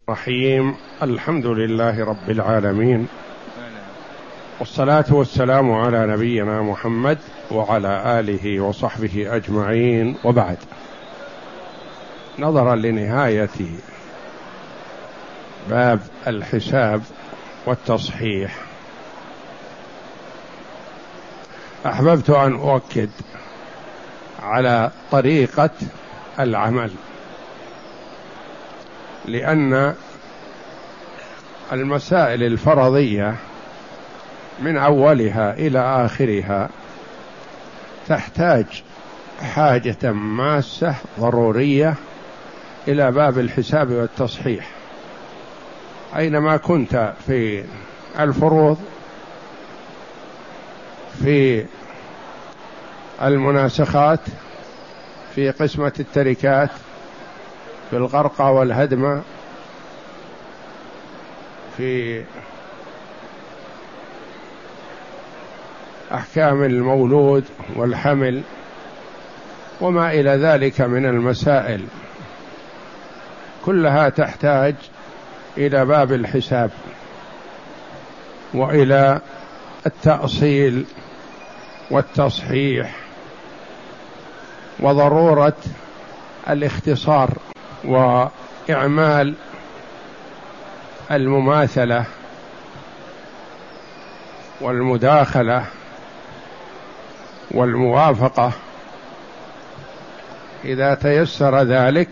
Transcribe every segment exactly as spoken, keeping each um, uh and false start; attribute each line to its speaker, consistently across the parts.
Speaker 1: رحيم. الحمد لله رب العالمين، والصلاة والسلام على نبينا محمد وعلى آله وصحبه أجمعين، وبعد. نظرا لنهاية باب الحساب والتصحيح، أحببت أن أؤكد على طريقة العمل، لأن المسائل الفرضية من أولها إلى آخرها تحتاج حاجة ماسة ضرورية إلى باب الحساب والتصحيح. أينما كنت في الفروض، في المناسخات، في قسمة التركات، في الغرقى والهدم، في أحكام المولود والحمل وما إلى ذلك من المسائل، كلها تحتاج إلى باب الحساب وإلى التأصيل والتصحيح، وضرورة الاختصار وإعمال المماثلة والمداخلة والموافقة إذا تيسر ذلك،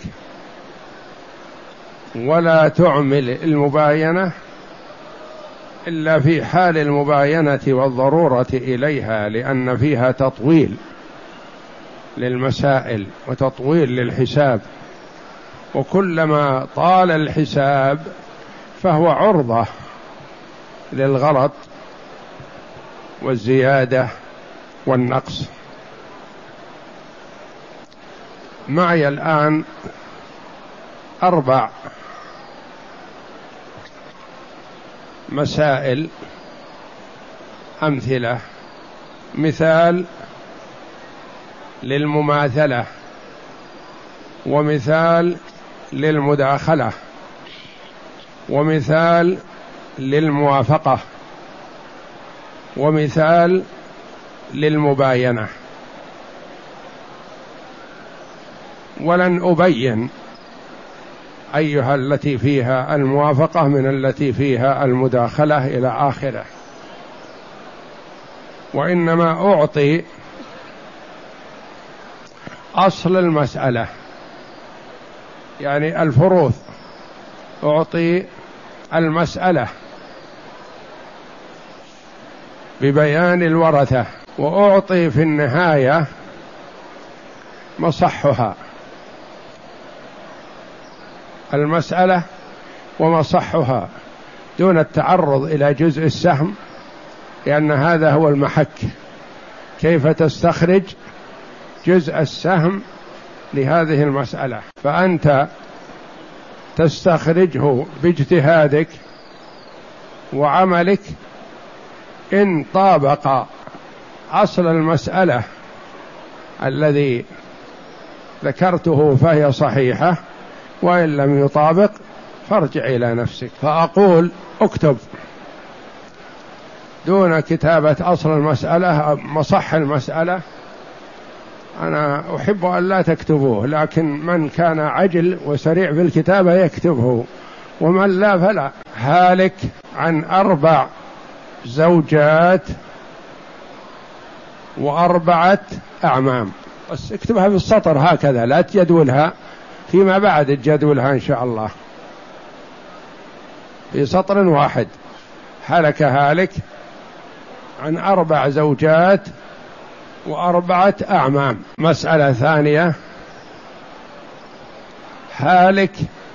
Speaker 1: ولا تعمل المباينة إلا في حال المباينة والضرورة إليها، لأن فيها تطويل للمسائل وتطويل للحساب، وكلما طال الحساب فهو عرضة للغلط والزيادة والنقص. معي الآن أربع مسائل أمثلة. مثال للمماثلة، ومثال للمداخلة، ومثال للموافقة، ومثال للمباينة. ولن أبين أيها التي فيها الموافقة من التي فيها المداخلة إلى آخره، وإنما أعطي أصل المسألة، يعني الفروض، أعطي المسألة ببيان الورثة، وأعطي في النهاية مصحها، المسألة ومصحها، دون التعرض إلى جزء السهم، لأن هذا هو المحك، كيف تستخرج جزء السهم لهذه المسألة. فأنت تستخرجه باجتهادك وعملك، إن طابق أصل المسألة الذي ذكرته فهي صحيحة، وإن لم يطابق فارجع إلى نفسك. فأقول اكتب دون كتابة أصل المسألة مصح المسألة. أنا أحب أن لا تكتبوه، لكن من كان عجل وسريع في الكتابة يكتبه، ومن لا فلا. هالك عن أربع زوجات وأربعة أعمام، بس اكتبها بالسطر هكذا، لا تجدولها فيما بعد، تجدولها إن شاء الله في سطر واحد. هلك هالك عن أربع زوجات وأربعة أعمام. مسألة ثانية، هالك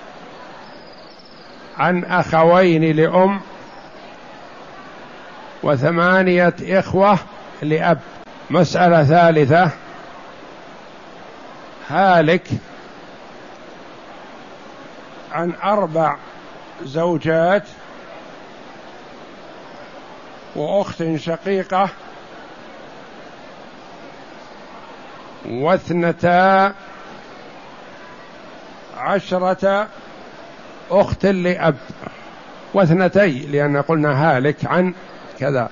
Speaker 1: عن أخوين لأم وثمانية إخوة لأب. مسألة ثالثة، هالك عن أربع زوجات وأخت شقيقة واثنتا عشرة أخت لأب واثنتي، لأن قلنا هالك عن كذا.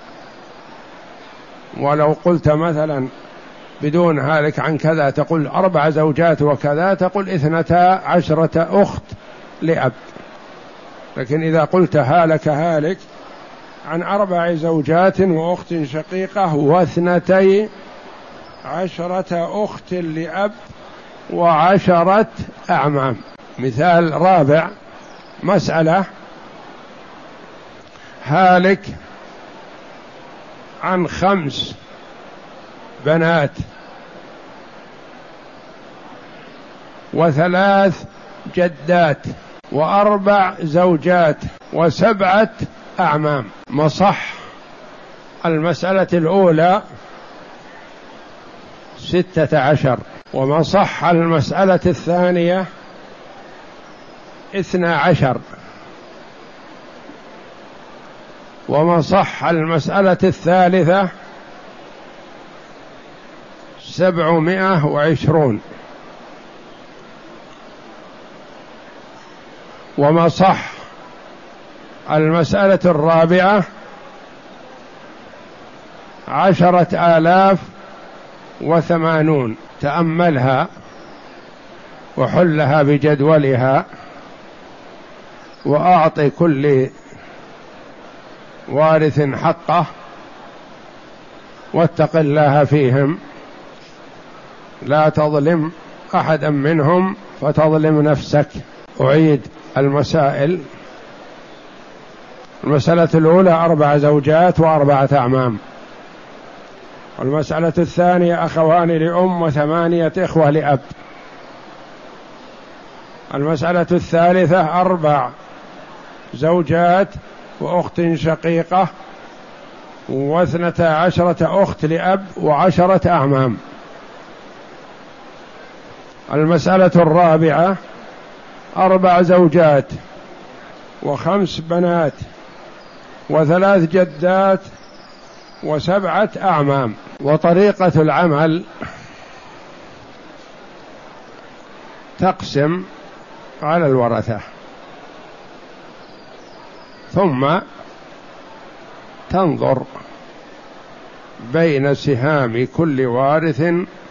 Speaker 1: ولو قلت مثلا بدون هالك عن كذا تقول أربع زوجات وكذا، تقول اثنتا عشرة أخت لأب. لكن إذا قلت هالك هالك عن أربع زوجات وأخت شقيقة واثنتي عشرة أخت لأب وعشرة أعمام. مثال رابع، مسألة هالك عن خمس بنات وثلاث جدات وأربع زوجات وسبعة أعمام. مصح المسألة الأولى ستة عشر، ومصح المسألة الثانية اثنا عشر، ومصح المسألة الثالثة سبعمائة وعشرون، ومصح المسألة الرابعة عشرة آلاف وثمانون. تأملها وحلها بجدولها، وأعطي كل وارث حقه، واتق الله فيهم، لا تظلم أحدا منهم فتظلم نفسك. أعيد المسائل. المسألة الأولى أربع زوجات وأربعة أعمام. والمسألة الثانية أخوان لأم وثمانية إخوة لأب. المسألة الثالثة أربع زوجات وأخت شقيقة واثنتا عشرة أخت لأب وعشرة أعمام. المسألة الرابعة أربع زوجات وخمس بنات وثلاث جدات وسبعة أعمام. وطريقة العمل: تقسم على الورثة، ثم تنظر بين سهام كل وارث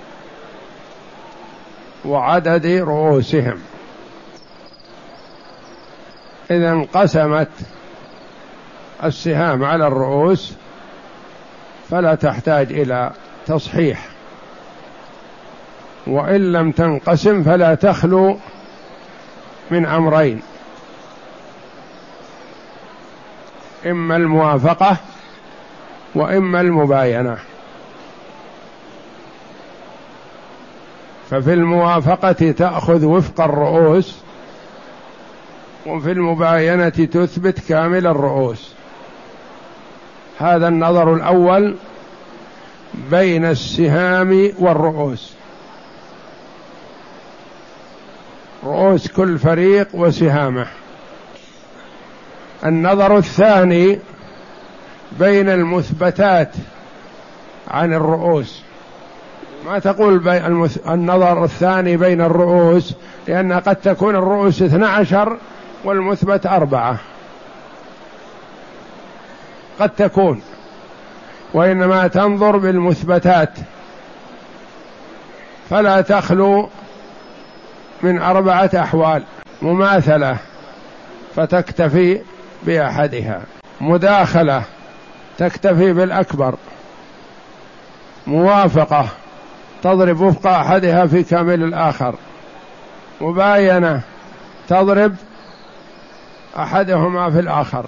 Speaker 1: وعدد رؤوسهم. إذا انقسمت السهام على الرؤوس فلا تحتاج إلى تصحيح، وإن لم تنقسم فلا تخلو من أمرين: إما الموافقة وإما المباينة. ففي الموافقة تأخذ وفق الرؤوس، وفي المباينة تثبت كامل الرؤوس. هذا النظر الأول بين السهام والرؤوس، رؤوس كل فريق وسهامه. النظر الثاني بين المثبتات عن الرؤوس. ما تقول بين المث... النظر الثاني بين الرؤوس، لأن قد تكون الرؤوس اثنى عشر والمثبت أربعة، قد تكون، وإنما تنظر بالمثبتات فلا تخلو من أربعة أحوال: مماثلة فتكتفي بأحدها، مداخلة تكتفي بالأكبر، موافقة تضرب وفق أحدها في كامل الآخر، مباينة تضرب أحدهما في الآخر.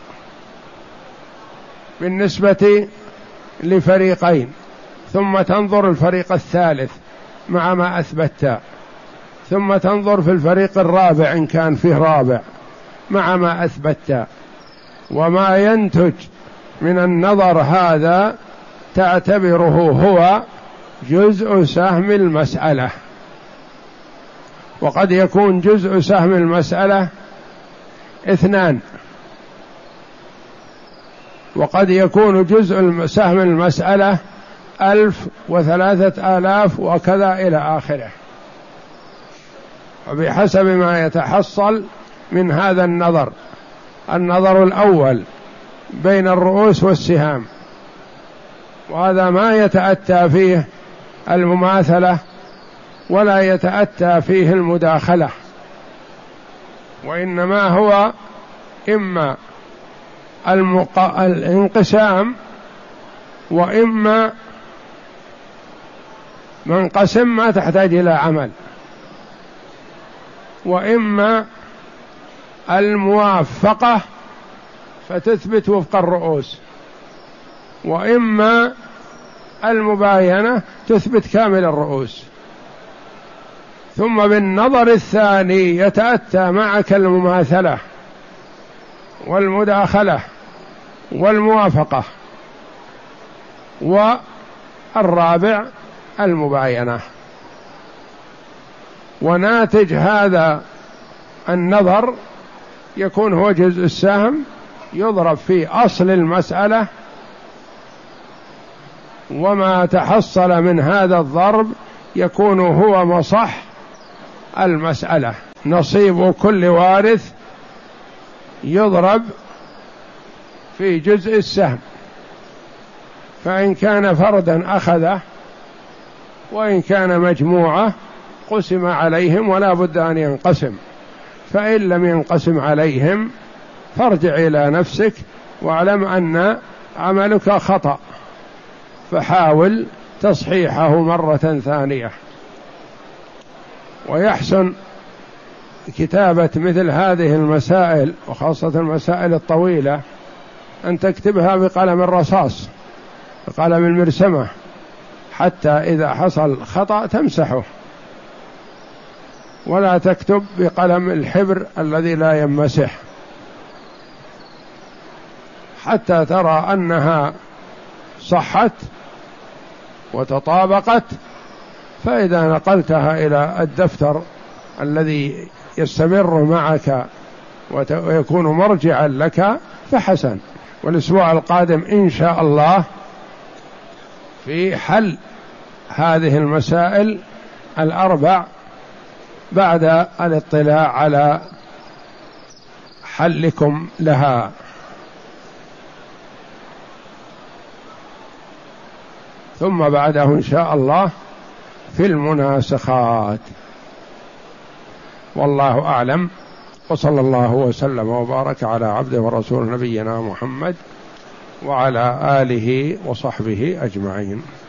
Speaker 1: بالنسبة لفريقين، ثم تنظر الفريق الثالث مع ما أثبت، ثم تنظر في الفريق الرابع إن كان فيه رابع مع ما أثبت. وما ينتج من النظر هذا تعتبره هو جزء سهم المسألة. وقد يكون جزء سهم المسألة اثنان، وقد يكون جزء سهم المسألة ألف وثلاثة آلاف وكذا إلى آخره، وبحسب ما يتحصل من هذا النظر. النظر الأول بين الرؤوس والسهام، وهذا ما يتأتى فيه المماثلة ولا يتأتى فيه المداخلة، وإنما هو إما المق... الانقسام، وإما منقسم ما تحتاج إلى عمل، وإما الموافقة فتثبت وفق الرؤوس، وإما المباينة تثبت كامل الرؤوس. ثم بالنظر الثاني يتأتى معك المماثلة والمداخلة والموافقة، والرابع المباينة. وناتج هذا النظر يكون هو جزء السهم، يضرب في أصل المسألة، وما تحصل من هذا الضرب يكون هو مصح المسألة. نصيب كل وارث يضرب في جزء السهم، فإن كان فردا أخذه، وإن كان مجموعة قسم عليهم ولا بد أن ينقسم، فإن لم ينقسم عليهم فارجع إلى نفسك واعلم أن عملك خطأ، فحاول تصحيحه مرة ثانية. ويحسن كتابة مثل هذه المسائل، وخاصة المسائل الطويلة، أن تكتبها بقلم الرصاص، بقلم المرسمة، حتى إذا حصل خطأ تمسحه، ولا تكتب بقلم الحبر الذي لا يمسح، حتى ترى أنها صحت وتطابقت. فإذا نقلتها إلى الدفتر الذي يستمر معك ويكون مرجعا لك فحسن. والأسبوع القادم إن شاء الله في حل هذه المسائل الأربع بعد الاطلاع على حلكم لها. ثم بعده إن شاء الله في المناسخات. والله أعلم، وصلى الله وسلم وبارك على عبده ورسول نبينا محمد وعلى آله وصحبه أجمعين.